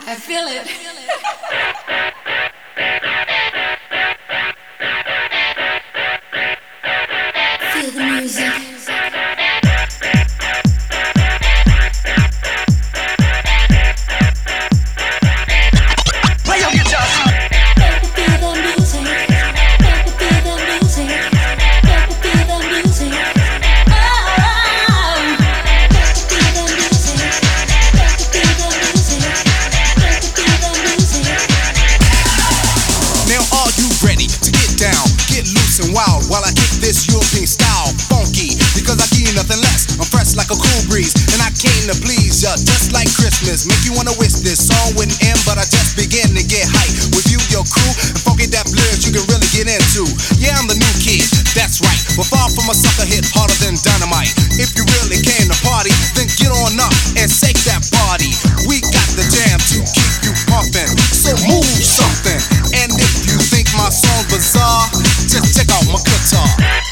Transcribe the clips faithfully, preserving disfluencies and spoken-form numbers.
I feel it. Feel the music. While I kick this European style, funky, because I give you nothing less. I'm fresh like a cool breeze, and I came to please ya, just like Christmas. Make you wanna wish this song wouldn't end, but I just begin to get hype. With you, your crew, and funky that lyrics you can really get into. Yeah, I'm the new kid, that's right, but far from a sucker hit harder than dynamite. If you really came to party, then get on up and shake that body. We got the jam to keep you pumping, so move something. And if you think my song's bizarre, just check out my guitar.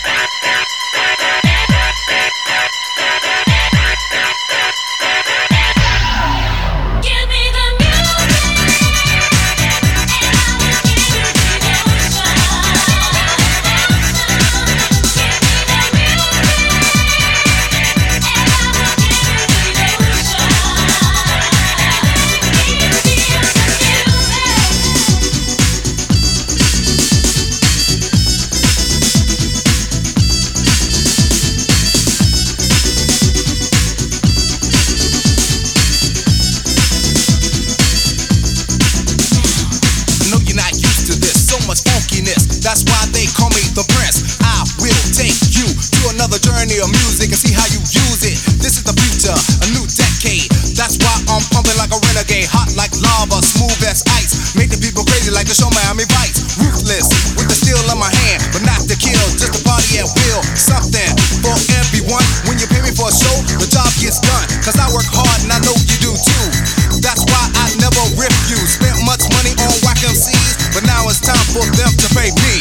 That's why they call me the Prince. I will take you to another journey of music and see how you use it. This is the future, a new decade. That's why I'm pumping like a renegade, hot like lava, smooth as ice. Make the people crazy like the show Miami Vice. Ruthless with the steel in my hand, but not to kill, just to party at will. Something for everyone. When you pay me for a show, the job gets done. Cause I work hard and I know you do too. That's why I never rip you. Spent much money on whack M Cs, but now it's time for them to pay me.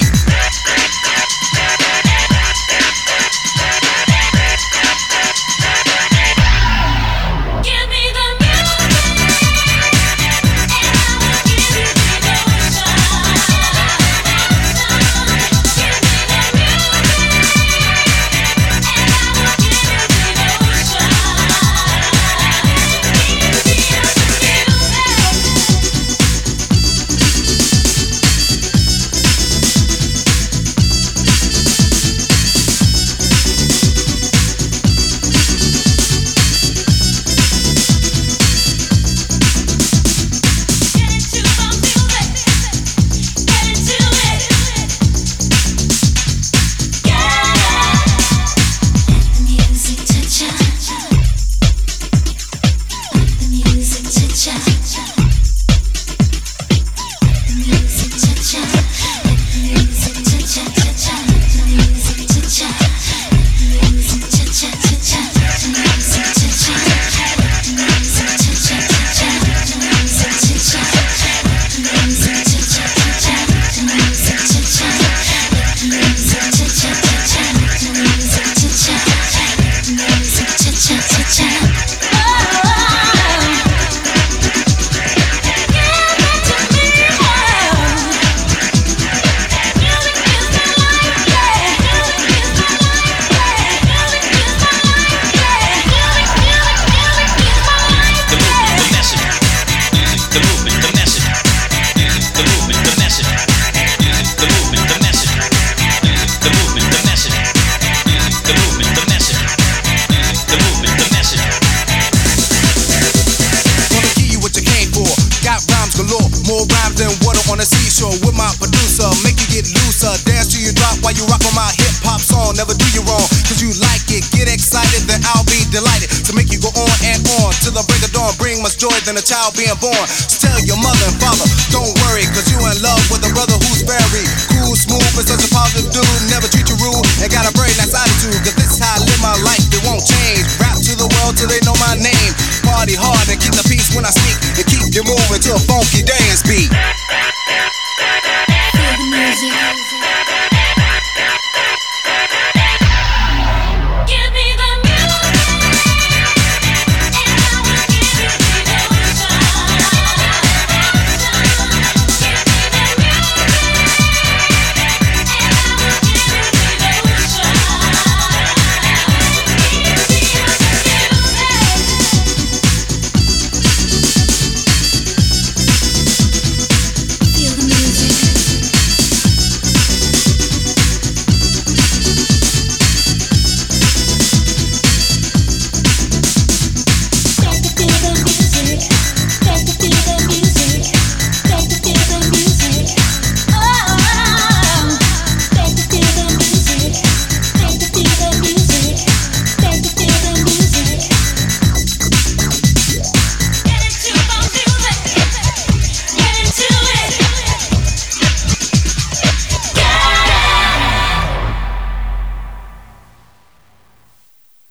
More rhymes than water on a seashore with my producer. Make you get looser, dance till you drop while you rock on my hip-hop song. Never do you wrong, cause you like it. Get excited, then I'll be delighted to make you go on and on till the break of dawn. Bring much joy than a child being born. So tell your mother and father, don't worry, cause you in love with a brother who's very cool, smooth, and such a positive dude. Never treat you rude and got a very nice attitude. Cause this is how I live my life, it won't change. Rap to the world till they know my name. Party hard and keep the peace when I speak, and keep you moving to a funky day.